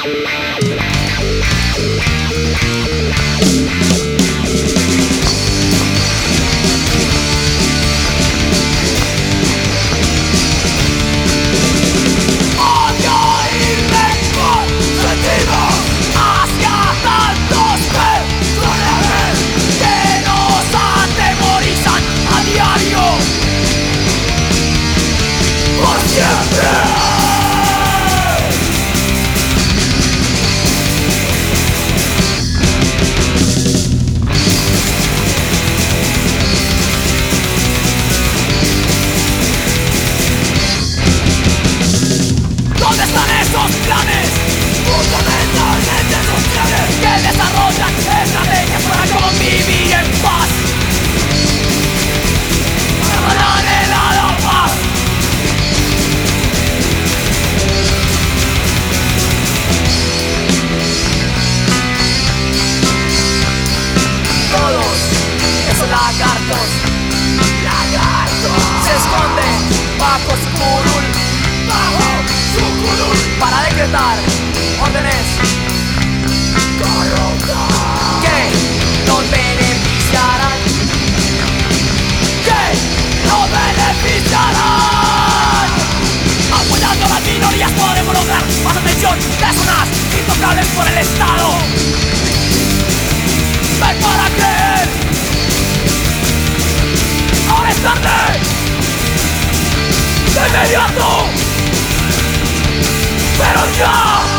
Se esconden bajo su curul para decretar órdenes que nos beneficiarán, apoyando a las minorías podemos lograr más atención de zonas intocables por el Estado. Ven para creer, ahora es tarde, de inmediato, pero ya.